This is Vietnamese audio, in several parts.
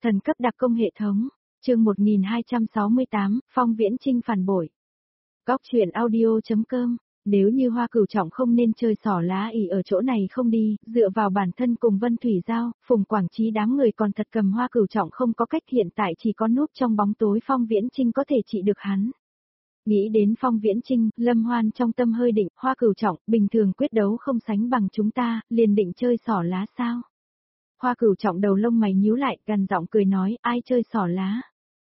Thần cấp đặc công hệ thống, chương 1268, Phong Viễn Chinh phản bội. Góc truyện audio.com. Nếu như Hoa Cửu Trọng không nên chơi xỏ lá ỉ ở chỗ này không đi, dựa vào bản thân cùng Vân Thủy Giao, Phùng Quảng Chí đám người còn thật cầm Hoa Cửu Trọng không có cách, hiện tại chỉ có núp trong bóng tối Phong Viễn Chinh có thể trị được hắn. Nghĩ đến Phong Viễn Chinh, Lâm Hoan trong tâm hơi định, Hoa Cửu Trọng, bình thường quyết đấu không sánh bằng chúng ta, liền định chơi xỏ lá sao? Hoa Cửu Trọng đầu lông mày nhíu lại, gằn giọng cười nói, ai chơi xỏ lá?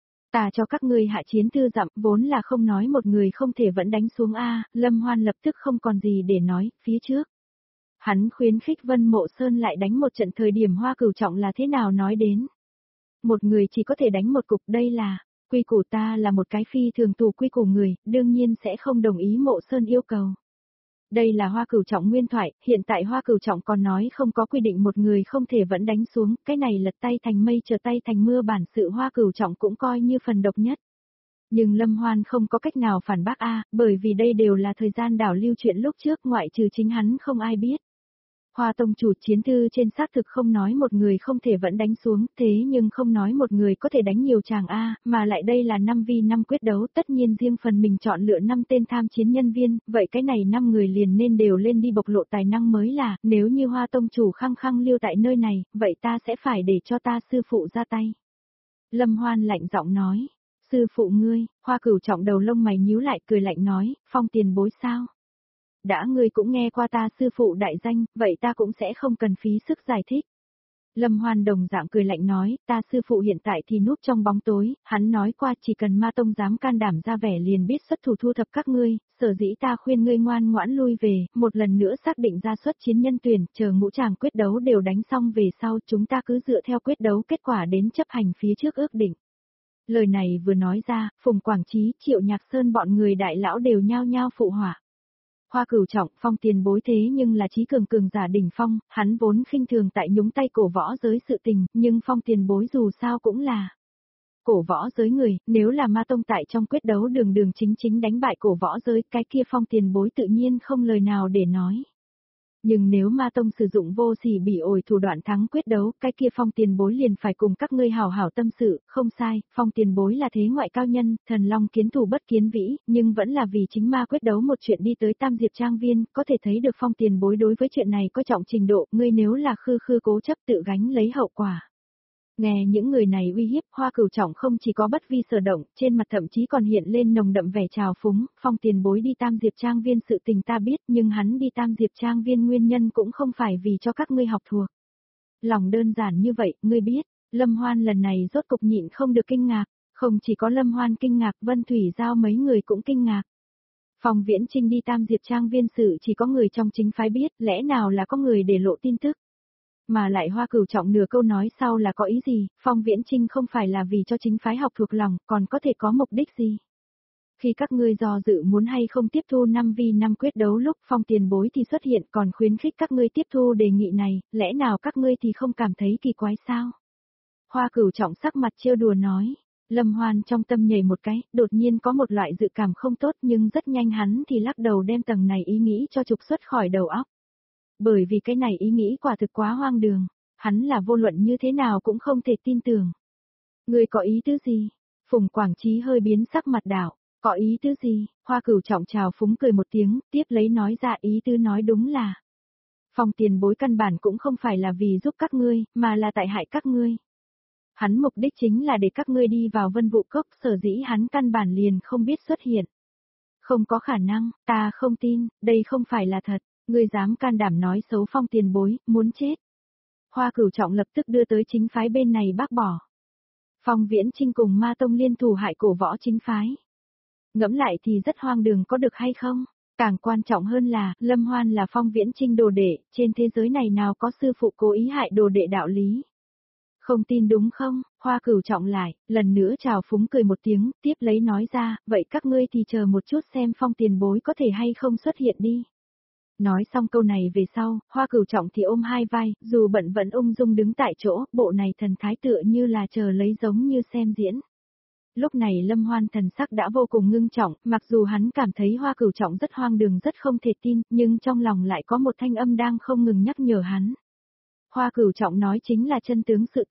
Ta cho các ngươi hạ chiến thư dặm, vốn là không nói một người không thể vẫn đánh xuống a. Lâm Hoan lập tức không còn gì để nói, phía trước. Hắn khuyến khích Vân Mộ Sơn lại đánh một trận, thời điểm Hoa Cửu Trọng là thế nào nói đến. Một người chỉ có thể đánh một cục, đây là, quy củ, ta là một cái phi thường tù quy củ người, đương nhiên sẽ không đồng ý Mộ Sơn yêu cầu. Đây là Hoa Cửu Trọng nguyên thoại, hiện tại Hoa Cửu Trọng còn nói không có quy định một người không thể vẫn đánh xuống, cái này lật tay thành mây trở tay thành mưa, bản sự Hoa Cửu Trọng cũng coi như phần độc nhất. Nhưng Lâm Hoan không có cách nào phản bác bởi vì đây đều là thời gian đảo lưu chuyện lúc trước, ngoại trừ chính hắn không ai biết. Hoa tông chủ chiến thư trên xác thực không nói một người không thể vẫn đánh xuống, thế nhưng không nói một người có thể đánh nhiều chàng mà lại đây là 5v5 quyết đấu, tất nhiên riêng phần mình chọn lựa 5 tên tham chiến nhân viên, vậy cái này 5 người liền nên đều lên đi bộc lộ tài năng mới là, nếu như Hoa tông chủ khăng khăng lưu tại nơi này, vậy ta sẽ phải để cho ta sư phụ ra tay. Lâm Hoan lạnh giọng nói, sư phụ ngươi? Hoa Cửu Trọng đầu lông mày nhíu lại, cười lạnh nói, Phong tiền bối sao? Đã ngươi cũng nghe qua ta sư phụ đại danh, vậy ta cũng sẽ không cần phí sức giải thích. Lâm Hoan đồng dạng cười lạnh nói, ta sư phụ hiện tại thì núp trong bóng tối, hắn nói qua chỉ cần Ma Tông dám can đảm ra vẻ liền biết xuất thủ thu thập các ngươi, sở dĩ ta khuyên ngươi ngoan ngoãn lui về, một lần nữa xác định ra xuất chiến nhân tuyển, chờ ngũ tràng quyết đấu đều đánh xong về sau, chúng ta cứ dựa theo quyết đấu kết quả đến chấp hành phía trước ước định. Lời này vừa nói ra, Phùng Quảng Chí, Triệu Nhạc Sơn bọn người đại lão đều nhao nhao phụ họa. Hoa Cửu Trọng, Phong tiền bối thế nhưng là trí cường giả đỉnh phong, hắn vốn khinh thường tại nhúng tay cổ võ giới sự tình, nhưng Phong tiền bối dù sao cũng là cổ võ giới người, nếu là Ma Tông tại trong quyết đấu đường đường chính chính đánh bại cổ võ giới, cái kia Phong tiền bối tự nhiên không lời nào để nói. Nhưng nếu Ma Tông sử dụng vô sỉ bỉ ổi thủ đoạn thắng quyết đấu, cái kia Phong tiền bối liền phải cùng các ngươi hảo hảo tâm sự, không sai, Phong tiền bối là thế ngoại cao nhân, thần long kiến thủ bất kiến vĩ, nhưng vẫn là vì chính ma quyết đấu một chuyện đi tới Tam Diệp Trang Viên, có thể thấy được Phong tiền bối đối với chuyện này có trọng trình độ, ngươi nếu là khư cố chấp tự gánh lấy hậu quả. Nghe những người này uy hiếp, Hoa Cửu Trọng không chỉ có bất vi sở động, trên mặt thậm chí còn hiện lên nồng đậm vẻ trào phúng, Phong tiền bối đi Tam Diệp Trang Viên sự tình ta biết, nhưng hắn đi Tam Diệp Trang Viên nguyên nhân cũng không phải vì cho các ngươi học thuộc. Lòng đơn giản như vậy, ngươi biết, Lâm Hoan lần này rốt cục nhịn không được kinh ngạc, không chỉ có Lâm Hoan kinh ngạc, Vân Thủy Giao mấy người cũng kinh ngạc. Phong Viễn Chinh đi Tam Diệp Trang Viên sự chỉ có người trong chính phái biết, lẽ nào là có người để lộ tin tức. Mà lại Hoa Cửu Trọng nửa câu nói sau là có ý gì, Phong Viễn Chinh không phải là vì cho chính phái học thuộc lòng, còn có thể có mục đích gì. Khi các ngươi do dự muốn hay không tiếp thu 5v5 quyết đấu lúc Phong tiền bối thì xuất hiện, còn khuyến khích các ngươi tiếp thu đề nghị này, lẽ nào các ngươi thì không cảm thấy kỳ quái sao? Hoa Cửu Trọng sắc mặt trêu đùa nói. Lâm Hoan trong tâm nhảy một cái, đột nhiên có một loại dự cảm không tốt, nhưng rất nhanh hắn thì lắc đầu đem tầng này ý nghĩ cho trục xuất khỏi đầu óc. Bởi vì cái này ý nghĩ quả thực quá hoang đường, hắn là vô luận như thế nào cũng không thể tin tưởng. Ngươi có ý tứ gì? Phùng Quảng Chí hơi biến sắc mặt đảo, có ý tứ gì? Hoa Cửu Trọng chào phúng cười một tiếng, tiếp lấy nói ra ý tứ nói đúng là. Phong tiền bối căn bản cũng không phải là vì giúp các ngươi, mà là tại hại các ngươi. Hắn mục đích chính là để các ngươi đi vào Vân Vũ Cốc, sở dĩ hắn căn bản liền không biết xuất hiện. Không có khả năng, ta không tin, đây không phải là thật. Ngươi dám can đảm nói xấu Phong tiền bối, muốn chết. Hoa Cửu Trọng lập tức đưa tới chính phái bên này bác bỏ. Phong Viễn Chinh cùng Ma Tông liên thủ hại cổ võ chính phái. Ngẫm lại thì rất hoang đường có được hay không? Càng quan trọng hơn là, Lâm Hoan là Phong Viễn Chinh đồ đệ, trên thế giới này nào có sư phụ cố ý hại đồ đệ đạo lý. Không tin đúng không? Hoa Cửu Trọng lại, lần nữa chào phúng cười một tiếng, tiếp lấy nói ra, vậy các ngươi thì chờ một chút xem Phong tiền bối có thể hay không xuất hiện đi. Nói xong câu này về sau, Hoa Cửu Trọng thì ôm hai vai, dù bận vẫn ung dung đứng tại chỗ, bộ này thần thái tựa như là chờ lấy giống như xem diễn. Lúc này Lâm Hoan thần sắc đã vô cùng ngưng trọng, mặc dù hắn cảm thấy Hoa Cửu Trọng rất hoang đường rất không thể tin, nhưng trong lòng lại có một thanh âm đang không ngừng nhắc nhở hắn. Hoa Cửu Trọng nói chính là chân tướng sự tình.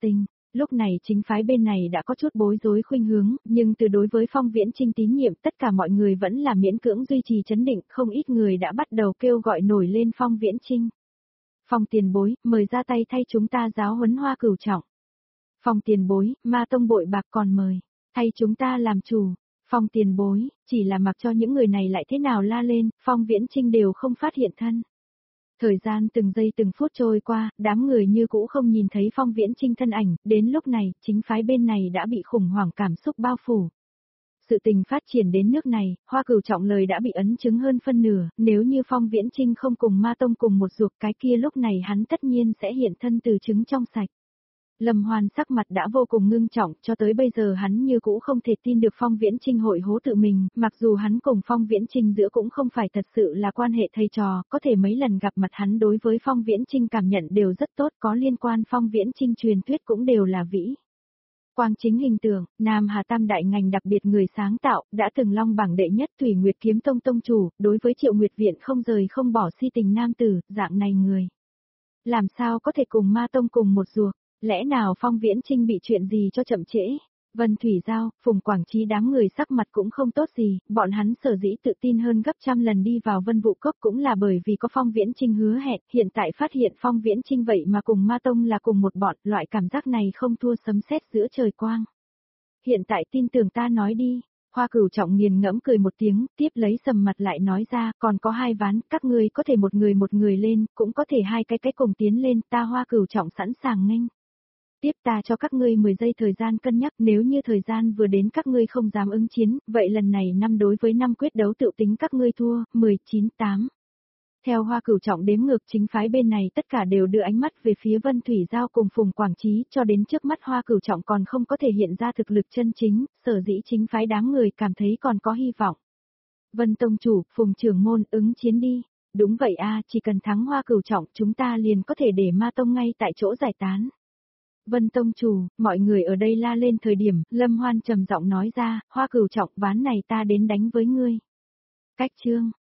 Lúc này chính phái bên này đã có chút bối rối khuynh hướng, nhưng từ đối với Phong Viễn Trinh tín nhiệm tất cả mọi người vẫn là miễn cưỡng duy trì chấn định, không ít người đã bắt đầu kêu gọi nổi lên Phong Viễn Trinh. Phong tiền bối, mời ra tay thay chúng ta giáo huấn Hoa Cửu Trọng. Phong tiền bối, ma tông bội bạc còn mời, thay chúng ta làm chủ. Phong tiền bối, chỉ là mặc cho những người này lại thế nào la lên, Phong Viễn Trinh đều không phát hiện thân. Thời gian từng giây từng phút trôi qua, đám người như cũ không nhìn thấy Phong Viễn Trinh thân ảnh, đến lúc này, chính phái bên này đã bị khủng hoảng cảm xúc bao phủ. Sự tình phát triển đến nước này, Hoa Cửu Trọng lời đã bị ấn chứng hơn phân nửa, nếu như Phong Viễn Trinh không cùng ma tông cùng một ruột cái kia lúc này hắn tất nhiên sẽ hiện thân từ trứng trong sạch. Lâm Hoan sắc mặt đã vô cùng ngưng trọng, cho tới bây giờ hắn như cũ không thể tin được Phong Viễn Trinh hội hố tự mình, mặc dù hắn cùng Phong Viễn Trinh giữa cũng không phải thật sự là quan hệ thầy trò, có thể mấy lần gặp mặt hắn đối với Phong Viễn Trinh cảm nhận đều rất tốt, có liên quan Phong Viễn Trinh truyền thuyết cũng đều là vĩ. Quang chính hình tượng, Nam Hà Tam đại ngành đặc biệt người sáng tạo, đã từng long bảng đệ nhất Thủy Nguyệt Kiếm Tông tông chủ, đối với Triệu Nguyệt Viện không rời không bỏ si tình nam tử, dạng này người. Làm sao có thể cùng ma tông cùng một ruột? Lẽ nào Phong Viễn Trinh bị chuyện gì cho chậm trễ? Vân Thủy Giao, Phùng Quảng Trí đám người sắc mặt cũng không tốt gì, bọn hắn sở dĩ tự tin hơn gấp trăm lần đi vào Vân Vũ Cốc cũng là bởi vì có Phong Viễn Trinh hứa hẹn, hiện tại phát hiện Phong Viễn Trinh vậy mà cùng Ma Tông là cùng một bọn, loại cảm giác này không thua sấm sét giữa trời quang. Hiện tại tin tưởng ta nói đi. Hoa Cửu Trọng nghiền ngẫm cười một tiếng, tiếp lấy sầm mặt lại nói ra, còn có hai ván, các ngươi có thể một người lên, cũng có thể hai cái cùng tiến lên, ta Hoa Cửu Trọng sẵn sàng nghênh. Tiếp ta cho các ngươi 10 giây thời gian cân nhắc, nếu như thời gian vừa đến các ngươi không dám ứng chiến, vậy lần này 5 đối với 5 quyết đấu tự tính các ngươi thua, 19, 8. Theo Hoa Cửu Trọng đếm ngược chính phái bên này tất cả đều đưa ánh mắt về phía Vân Thủy Giao cùng Phùng Quảng Trí, cho đến trước mắt Hoa Cửu Trọng còn không có thể hiện ra thực lực chân chính, sở dĩ chính phái đám người cảm thấy còn có hy vọng. Vân Tông Chủ, Phùng Trưởng Môn ứng chiến đi. Đúng vậy a, chỉ cần thắng Hoa Cửu Trọng chúng ta liền có thể để Ma Tông ngay tại chỗ giải tán. Vân Tông Chủ, mọi người ở đây la lên thời điểm, Lâm Hoan trầm giọng nói ra, Hoa Cửu Trọng ván này ta đến đánh với ngươi. Cách chương.